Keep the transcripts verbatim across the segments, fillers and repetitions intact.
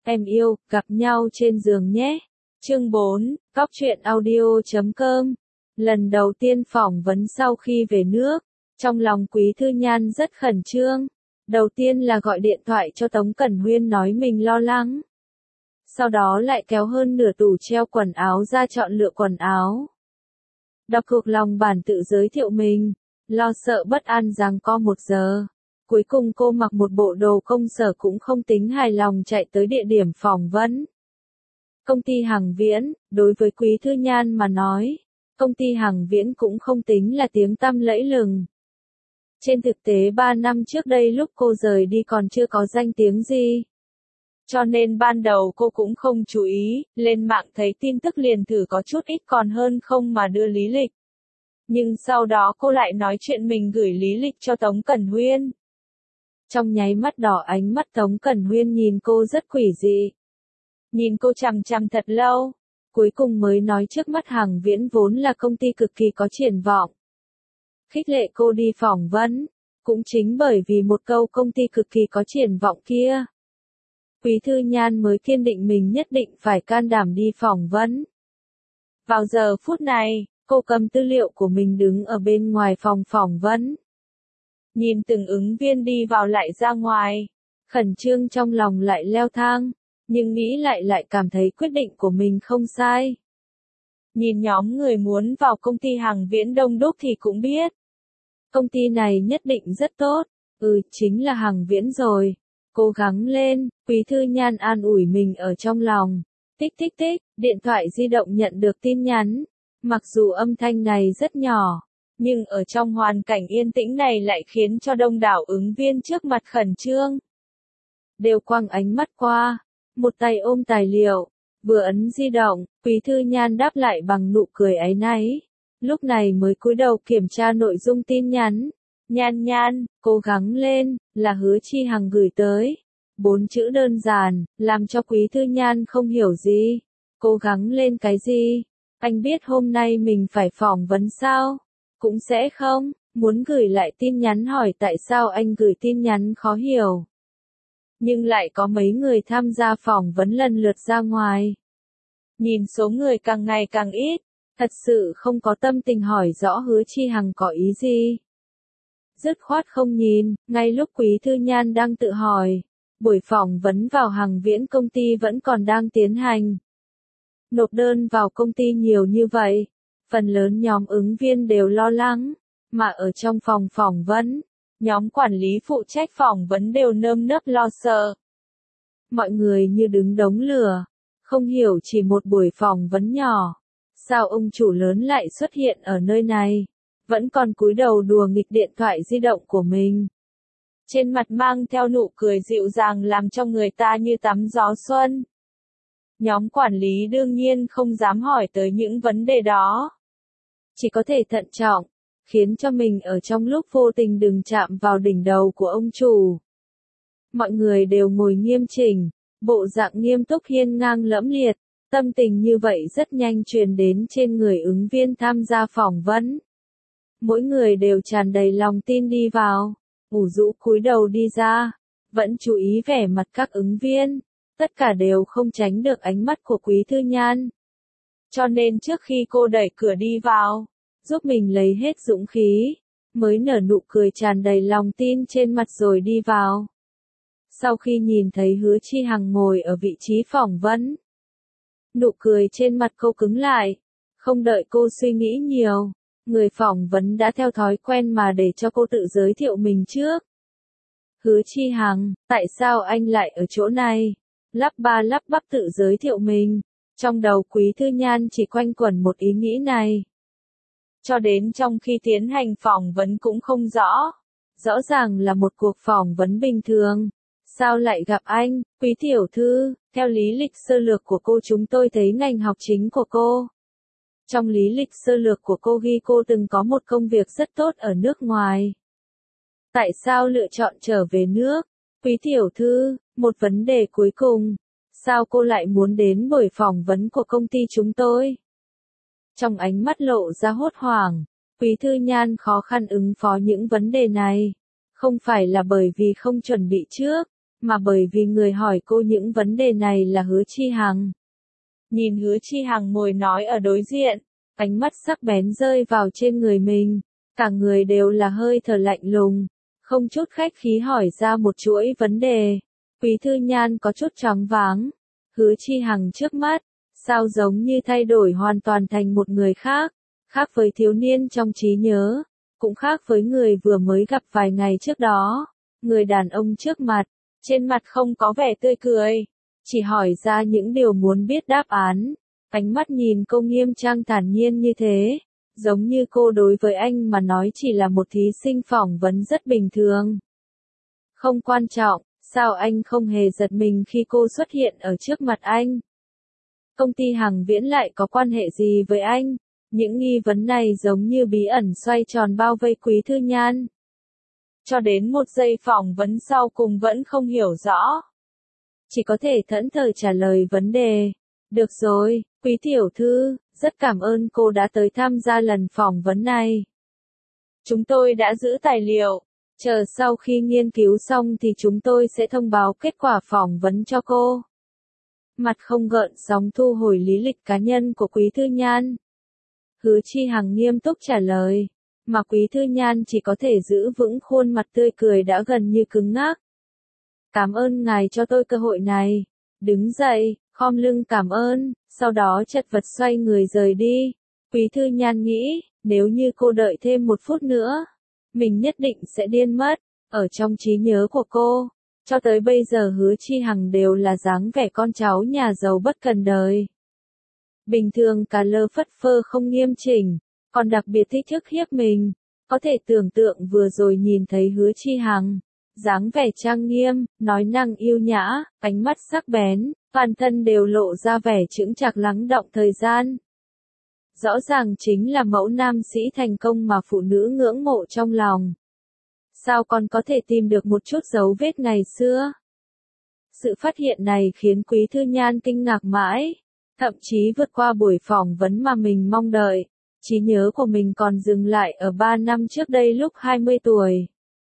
Em yêu, gặp nhau trên giường nhé. Chương bốn, Cóc truyện audio chấm com. Lần đầu tiên phỏng vấn sau khi về nước, trong lòng Quý Thư Nhan rất khẩn trương. Đầu tiên là gọi điện thoại cho Tống Cẩn Huyên nói mình lo lắng. Sau đó lại kéo hơn nửa tủ treo quần áo ra chọn lựa quần áo. Đọc thuộc lòng bản tự giới thiệu mình, lo sợ bất an rằng co một giờ. Cuối cùng cô mặc một bộ đồ công sở cũng không tính hài lòng chạy tới địa điểm phỏng vấn. Công ty Hằng Viễn, đối với Quý Thư Nhan mà nói, công ty Hằng Viễn cũng không tính là tiếng tăm lẫy lừng. Trên thực tế ba năm trước đây lúc cô rời đi còn chưa có danh tiếng gì. Cho nên ban đầu cô cũng không chú ý, lên mạng thấy tin tức liền thử có chút ít còn hơn không mà đưa lý lịch. Nhưng sau đó cô lại nói chuyện mình gửi lý lịch cho Tống Cẩn Huyên. Trong nháy mắt đỏ ánh mắt Tống Cẩn Huyên nhìn cô rất quỷ dị. Nhìn cô chằm chằm thật lâu, cuối cùng mới nói trước mắt Hằng Viễn vốn là công ty cực kỳ có triển vọng. Khích lệ cô đi phỏng vấn, cũng chính bởi vì một câu công ty cực kỳ có triển vọng kia. Quý Thư Nhan mới kiên định mình nhất định phải can đảm đi phỏng vấn. Vào giờ phút này, cô cầm tư liệu của mình đứng ở bên ngoài phòng phỏng vấn. Nhìn từng ứng viên đi vào lại ra ngoài, khẩn trương trong lòng lại leo thang, nhưng nghĩ lại lại cảm thấy quyết định của mình không sai. Nhìn nhóm người muốn vào công ty Hằng Viễn đông đúc thì cũng biết. Công ty này nhất định rất tốt, ừ chính là Hằng Viễn rồi. Cố gắng lên, Quý Thư Nhan an ủi mình ở trong lòng. Tích tích tích, điện thoại di động nhận được tin nhắn. Mặc dù âm thanh này rất nhỏ, nhưng ở trong hoàn cảnh yên tĩnh này lại khiến cho đông đảo ứng viên trước mặt khẩn trương. Đều quăng ánh mắt qua, một tay ôm tài liệu, vừa ấn di động, Quý Thư Nhan đáp lại bằng nụ cười áy náy. Lúc này mới cúi đầu kiểm tra nội dung tin nhắn. Nhan Nhan, cố gắng lên, là Hứa Chi Hằng gửi tới. Bốn chữ đơn giản, làm cho Quý Thư Nhan không hiểu gì. Cố gắng lên cái gì? Anh biết hôm nay mình phải phỏng vấn sao? Cũng sẽ không, muốn gửi lại tin nhắn hỏi tại sao anh gửi tin nhắn khó hiểu. Nhưng lại có mấy người tham gia phỏng vấn lần lượt ra ngoài. Nhìn số người càng ngày càng ít, thật sự không có tâm tình hỏi rõ Hứa Chi Hằng có ý gì. Dứt khoát không nhìn, ngay lúc Quý Thư Nhan đang tự hỏi, buổi phỏng vấn vào Hằng Viễn công ty vẫn còn đang tiến hành. Nộp đơn vào công ty nhiều như vậy, phần lớn nhóm ứng viên đều lo lắng, mà ở trong phòng phỏng vấn, nhóm quản lý phụ trách phỏng vấn đều nơm nớp lo sợ. Mọi người như đứng đống lửa, không hiểu chỉ một buổi phỏng vấn nhỏ, sao ông chủ lớn lại xuất hiện ở nơi này, vẫn còn cúi đầu đùa nghịch điện thoại di động của mình. Trên mặt mang theo nụ cười dịu dàng làm cho người ta như tắm gió xuân. Nhóm quản lý đương nhiên không dám hỏi tới những vấn đề đó. Chỉ có thể thận trọng, khiến cho mình ở trong lúc vô tình đừng chạm vào đỉnh đầu của ông chủ. Mọi người đều ngồi nghiêm chỉnh, bộ dạng nghiêm túc hiên ngang lẫm liệt, tâm tình như vậy rất nhanh truyền đến trên người ứng viên tham gia phỏng vấn. Mỗi người đều tràn đầy lòng tin đi vào, ủ rũ cúi đầu đi ra, vẫn chú ý vẻ mặt các ứng viên, tất cả đều không tránh được ánh mắt của Quý Thư Nhan. Cho nên trước khi cô đẩy cửa đi vào, giúp mình lấy hết dũng khí, mới nở nụ cười tràn đầy lòng tin trên mặt rồi đi vào. Sau khi nhìn thấy Hứa Chi Hằng ngồi ở vị trí phỏng vấn, nụ cười trên mặt cô cứng lại, không đợi cô suy nghĩ nhiều, người phỏng vấn đã theo thói quen mà để cho cô tự giới thiệu mình trước. Hứa Chi Hằng, tại sao anh lại ở chỗ này? Lắp ba lắp bắp tự giới thiệu mình, trong đầu Quý Thư Nhan chỉ quanh quẩn một ý nghĩ này. Cho đến trong khi tiến hành phỏng vấn cũng không rõ. Rõ ràng là một cuộc phỏng vấn bình thường. Sao lại gặp anh, Quý tiểu thư? Theo lý lịch sơ lược của cô chúng tôi thấy ngành học chính của cô. Trong lý lịch sơ lược của cô ghi cô từng có một công việc rất tốt ở nước ngoài. Tại sao lựa chọn trở về nước? Quý tiểu thư, một vấn đề cuối cùng. Sao cô lại muốn đến buổi phỏng vấn của công ty chúng tôi? Trong ánh mắt lộ ra hốt hoảng, Quý Thư Nhan khó khăn ứng phó những vấn đề này. Không phải là bởi vì không chuẩn bị trước, mà bởi vì người hỏi cô những vấn đề này là Hứa Chi Hằng. Nhìn Hứa Chi Hằng ngồi nói ở đối diện, ánh mắt sắc bén rơi vào trên người mình, cả người đều là hơi thở lạnh lùng, không chút khách khí hỏi ra một chuỗi vấn đề. Quý Thư Nhan có chút choáng váng, Hứa Chi Hằng trước mắt, sao giống như thay đổi hoàn toàn thành một người khác, khác với thiếu niên trong trí nhớ, cũng khác với người vừa mới gặp vài ngày trước đó. Người đàn ông trước mặt, trên mặt không có vẻ tươi cười, chỉ hỏi ra những điều muốn biết đáp án, ánh mắt nhìn cô nghiêm trang thản nhiên như thế, giống như cô đối với anh mà nói chỉ là một thí sinh phỏng vấn rất bình thường. Không quan trọng, sao anh không hề giật mình khi cô xuất hiện ở trước mặt anh? Công ty Hằng Viễn lại có quan hệ gì với anh? Những nghi vấn này giống như bí ẩn xoay tròn bao vây Quý Thư Nhan. Cho đến một giây phỏng vấn sau cùng vẫn không hiểu rõ. Chỉ có thể thẫn thờ trả lời vấn đề. Được rồi, Quý tiểu thư, rất cảm ơn cô đã tới tham gia lần phỏng vấn này. Chúng tôi đã giữ tài liệu, chờ sau khi nghiên cứu xong thì chúng tôi sẽ thông báo kết quả phỏng vấn cho cô. Mặt không gợn sóng thu hồi lý lịch cá nhân của Quý Thư Nhan. Hứa Chi Hằng nghiêm túc trả lời, mà Quý Thư Nhan chỉ có thể giữ vững khuôn mặt tươi cười đã gần như cứng ngắc. Cảm ơn ngài cho tôi cơ hội này. Đứng dậy, khom lưng cảm ơn, sau đó chật vật xoay người rời đi. Quý Thư Nhan nghĩ, nếu như cô đợi thêm một phút nữa, mình nhất định sẽ điên mất. Ở trong trí nhớ của cô, cho tới bây giờ Hứa Chi Hằng đều là dáng vẻ con cháu nhà giàu bất cần đời. Bình thường cả lơ phất phơ không nghiêm chỉnh, còn đặc biệt thích thức hiếp mình. Có thể tưởng tượng vừa rồi nhìn thấy Hứa Chi Hằng, dáng vẻ trang nghiêm, nói năng yêu nhã, ánh mắt sắc bén, toàn thân đều lộ ra vẻ chững chạc lắng động thời gian. Rõ ràng chính là mẫu nam sĩ thành công mà phụ nữ ngưỡng mộ trong lòng. Sao còn có thể tìm được một chút dấu vết ngày xưa? Sự phát hiện này khiến Quý Thư Nhan kinh ngạc mãi, thậm chí vượt qua buổi phỏng vấn mà mình mong đợi. Trí nhớ của mình còn dừng lại ở ba năm trước đây lúc hai mươi tuổi.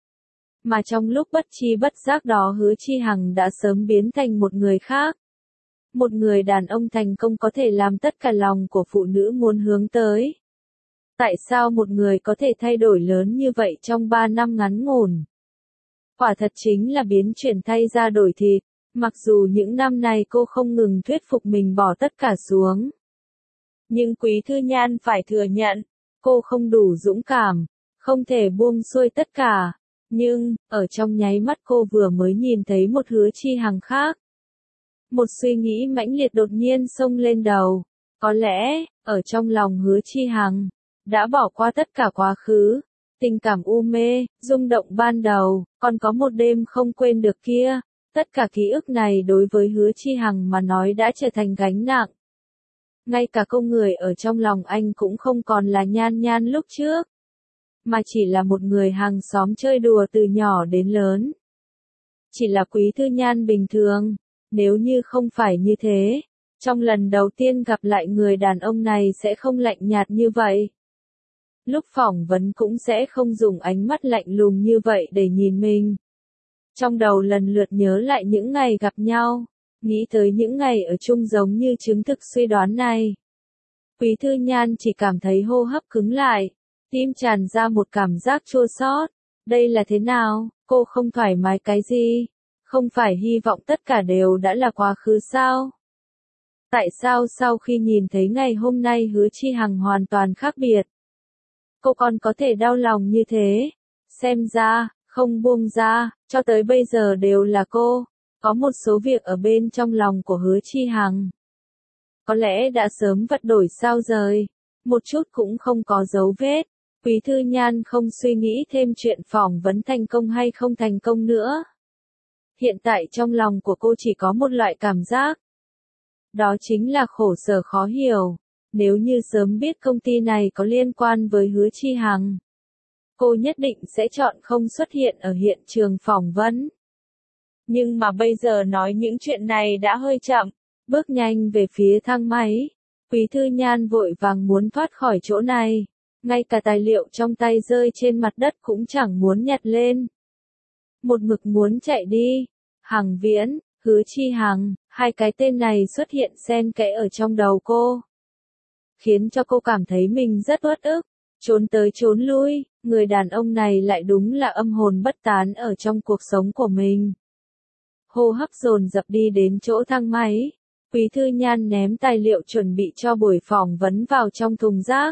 Mà trong lúc bất chi bất giác đó Hứa Chi Hằng đã sớm biến thành một người khác. Một người đàn ông thành công có thể làm tất cả lòng của phụ nữ muốn hướng tới. Tại sao một người có thể thay đổi lớn như vậy trong ba năm ngắn ngủn? Quả thật chính là biến chuyển thay da đổi thịt, mặc dù những năm này cô không ngừng thuyết phục mình bỏ tất cả xuống. Nhưng Quý Thư Nhan phải thừa nhận, cô không đủ dũng cảm, không thể buông xuôi tất cả. Nhưng, ở trong nháy mắt cô vừa mới nhìn thấy một Hứa Chi Hằng khác. Một suy nghĩ mãnh liệt đột nhiên xông lên đầu. Có lẽ, ở trong lòng Hứa Chi Hằng, đã bỏ qua tất cả quá khứ, tình cảm u mê, rung động ban đầu, còn có một đêm không quên được kia. Tất cả ký ức này đối với Hứa Chi Hằng mà nói đã trở thành gánh nặng. Ngay cả cô người ở trong lòng anh cũng không còn là Nhan Nhan lúc trước, mà chỉ là một người hàng xóm chơi đùa từ nhỏ đến lớn. Chỉ là Quý Thư Nhan bình thường, nếu như không phải như thế, trong lần đầu tiên gặp lại người đàn ông này sẽ không lạnh nhạt như vậy. Lúc phỏng vấn cũng sẽ không dùng ánh mắt lạnh lùng như vậy để nhìn mình. Trong đầu lần lượt nhớ lại những ngày gặp nhau, nghĩ tới những ngày ở chung giống như chứng thực suy đoán này. Quý Thư Nhan chỉ cảm thấy hô hấp cứng lại, tim tràn ra một cảm giác chua xót. Đây là thế nào? Cô không thoải mái cái gì? Không phải hy vọng tất cả đều đã là quá khứ sao? Tại sao sau khi nhìn thấy ngày hôm nay Hứa Chi Hằng hoàn toàn khác biệt, cô còn có thể đau lòng như thế? Xem ra, không buông ra, cho tới bây giờ đều là cô. Có một số việc ở bên trong lòng của Hứa Chi Hằng, có lẽ đã sớm vật đổi sao rời, một chút cũng không có dấu vết. Quý Thư Nhan không suy nghĩ thêm chuyện phỏng vấn thành công hay không thành công nữa. Hiện tại trong lòng của cô chỉ có một loại cảm giác. Đó chính là khổ sở khó hiểu. Nếu như sớm biết công ty này có liên quan với Hứa Chi Hằng, cô nhất định sẽ chọn không xuất hiện ở hiện trường phỏng vấn. Nhưng mà bây giờ nói những chuyện này đã hơi chậm. Bước nhanh về phía thang máy, Quý Thư Nhan vội vàng muốn thoát khỏi chỗ này. Ngay cả tài liệu trong tay rơi trên mặt đất cũng chẳng muốn nhặt lên. Một mực muốn chạy đi. Hằng Viễn, Hứa Chi Hằng, hai cái tên này xuất hiện xen kẽ ở trong đầu cô. Khiến cho cô cảm thấy mình rất uất ức, trốn tới trốn lui, người đàn ông này lại đúng là âm hồn bất tán ở trong cuộc sống của mình. Hô hấp dồn dập đi đến chỗ thang máy, Quý Thư Nhan ném tài liệu chuẩn bị cho buổi phỏng vấn vào trong thùng rác.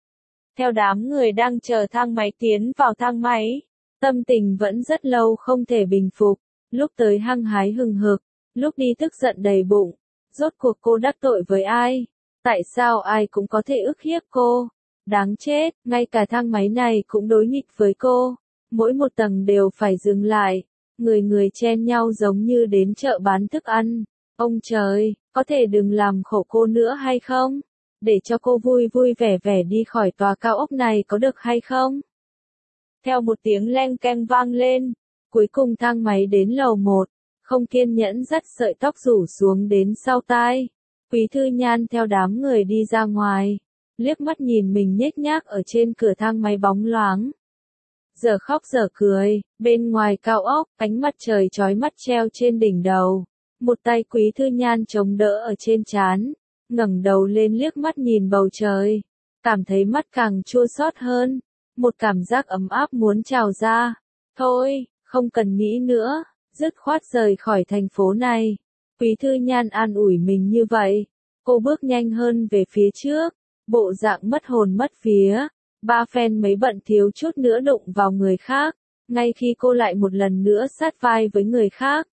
Theo đám người đang chờ thang máy tiến vào thang máy, tâm tình vẫn rất lâu không thể bình phục, lúc tới hăng hái hừng hực, lúc đi tức giận đầy bụng. Rốt cuộc cô đắc tội với ai? Tại sao ai cũng có thể ức hiếp cô? Đáng chết, ngay cả thang máy này cũng đối nghịch với cô. Mỗi một tầng đều phải dừng lại, người người chen nhau giống như đến chợ bán thức ăn. Ông trời, có thể đừng làm khổ cô nữa hay không? Để cho cô vui vui vẻ vẻ đi khỏi tòa cao ốc này có được hay không? Theo một tiếng leng keng vang lên, cuối cùng thang máy đến lầu một, không kiên nhẫn dắt sợi tóc rủ xuống đến sau tai. Quý Thư Nhan theo đám người đi ra ngoài, liếc mắt nhìn mình nhếch nhác ở trên cửa thang máy bóng loáng. Giờ khóc giờ cười, bên ngoài cao ốc, ánh mặt trời chói mắt treo trên đỉnh đầu. Một tay Quý Thư Nhan chống đỡ ở trên trán, ngẩng đầu lên liếc mắt nhìn bầu trời, cảm thấy mắt càng chua xót hơn, một cảm giác ấm áp muốn trào ra. Thôi, không cần nghĩ nữa, dứt khoát rời khỏi thành phố này. Quý Thư Nhan an ủi mình như vậy, cô bước nhanh hơn về phía trước, bộ dạng mất hồn mất vía, ba phen mấy bận thiếu chút nữa đụng vào người khác, ngay khi cô lại một lần nữa sát vai với người khác.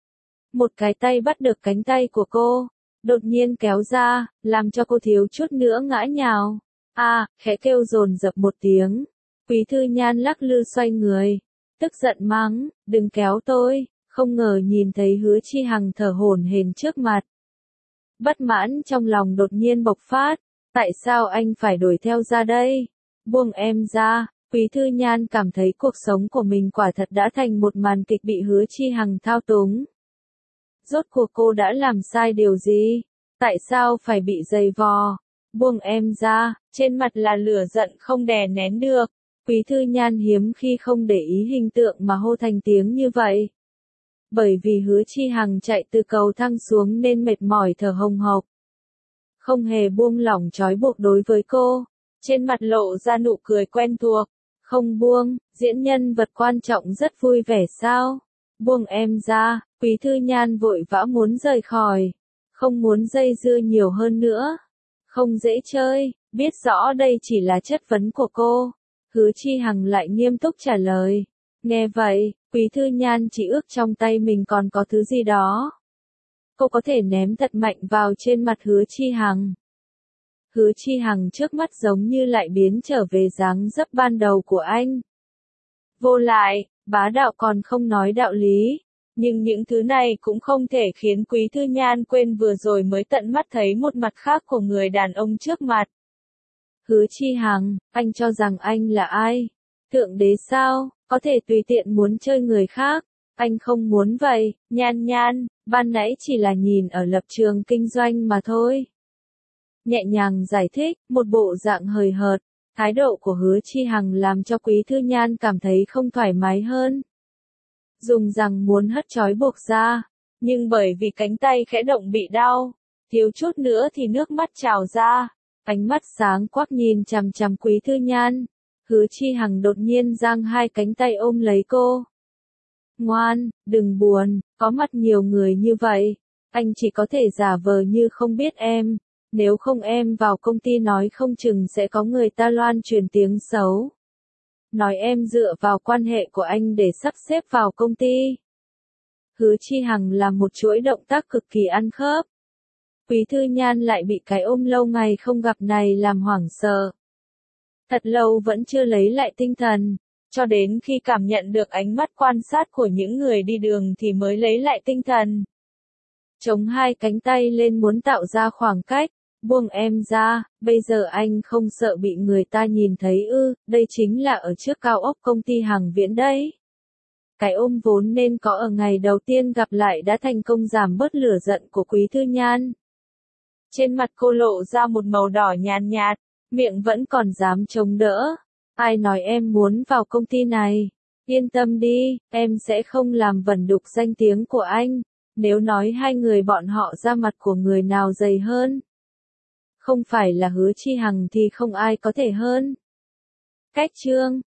Một cái tay bắt được cánh tay của cô, đột nhiên kéo ra, làm cho cô thiếu chút nữa ngã nhào. À, khẽ kêu dồn dập một tiếng. Quý Thư Nhan lắc lư xoay người, tức giận mắng, đừng kéo tôi, không ngờ nhìn thấy Hứa Chi Hằng thở hổn hển trước mặt. Bất mãn trong lòng đột nhiên bộc phát, tại sao anh phải đuổi theo ra đây? Buông em ra. Quý Thư Nhan cảm thấy cuộc sống của mình quả thật đã thành một màn kịch bị Hứa Chi Hằng thao túng. Rốt cuộc cô đã làm sai điều gì? Tại sao phải bị giày vò? Buông em ra, trên mặt là lửa giận không đè nén được. Quý Thư Nhan hiếm khi không để ý hình tượng mà hô thành tiếng như vậy. Bởi vì Hứa Chi Hằng chạy từ cầu thang xuống nên mệt mỏi thở hồng hộc. Không hề buông lỏng trói buộc đối với cô, trên mặt lộ ra nụ cười quen thuộc. Không buông, diễn nhân vật quan trọng rất vui vẻ sao? Buông em ra. Quý Thư Nhan vội vã muốn rời khỏi, không muốn dây dưa nhiều hơn nữa. Không dễ chơi, biết rõ đây chỉ là chất vấn của cô. Hứa Chi Hằng lại nghiêm túc trả lời. Nghe vậy, Quý Thư Nhan chỉ ước trong tay mình còn có thứ gì đó. Cô có thể ném thật mạnh vào trên mặt Hứa Chi Hằng. Hứa Chi Hằng trước mắt giống như lại biến trở về dáng dấp ban đầu của anh. Vô lại, bá đạo còn không nói đạo lý. Nhưng những thứ này cũng không thể khiến Quý Thư Nhan quên vừa rồi mới tận mắt thấy một mặt khác của người đàn ông trước mặt. Hứa Chi Hằng, anh cho rằng anh là ai? Thượng đế sao, có thể tùy tiện muốn chơi người khác? Anh không muốn vậy. Nhan Nhan, ban nãy chỉ là nhìn ở lập trường kinh doanh mà thôi. Nhẹ nhàng giải thích, một bộ dạng hời hợt, thái độ của Hứa Chi Hằng làm cho Quý Thư Nhan cảm thấy không thoải mái hơn. Dùng rằng muốn hất trói buộc ra, nhưng bởi vì cánh tay khẽ động bị đau, thiếu chút nữa thì nước mắt trào ra, ánh mắt sáng quắc nhìn chằm chằm Quý Thư Nhan. Hứa Chi Hằng đột nhiên giang hai cánh tay ôm lấy cô. Ngoan, đừng buồn, có mặt nhiều người như vậy, anh chỉ có thể giả vờ như không biết em, nếu không em vào công ty nói không chừng sẽ có người ta loan truyền tiếng xấu. Nói em dựa vào quan hệ của anh để sắp xếp vào công ty. Hứa Chi Hằng làm một chuỗi động tác cực kỳ ăn khớp. Quý Thư Nhan lại bị cái ôm lâu ngày không gặp này làm hoảng sợ. Thật lâu vẫn chưa lấy lại tinh thần, cho đến khi cảm nhận được ánh mắt quan sát của những người đi đường thì mới lấy lại tinh thần. Chống hai cánh tay lên muốn tạo ra khoảng cách. Buông em ra, bây giờ anh không sợ bị người ta nhìn thấy ư, đây chính là ở trước cao ốc công ty Hằng Viễn đấy. Cái ôm vốn nên có ở ngày đầu tiên gặp lại đã thành công giảm bớt lửa giận của Quý Thư Nhan. Trên mặt cô lộ ra một màu đỏ nhàn nhạt, miệng vẫn còn dám chống đỡ. Ai nói em muốn vào công ty này? Yên tâm đi, em sẽ không làm vẩn đục danh tiếng của anh. Nếu nói hai người bọn họ ra mặt của người nào dày hơn. Không phải là Hứa Chi Hằng thì không ai có thể hơn. Cách chương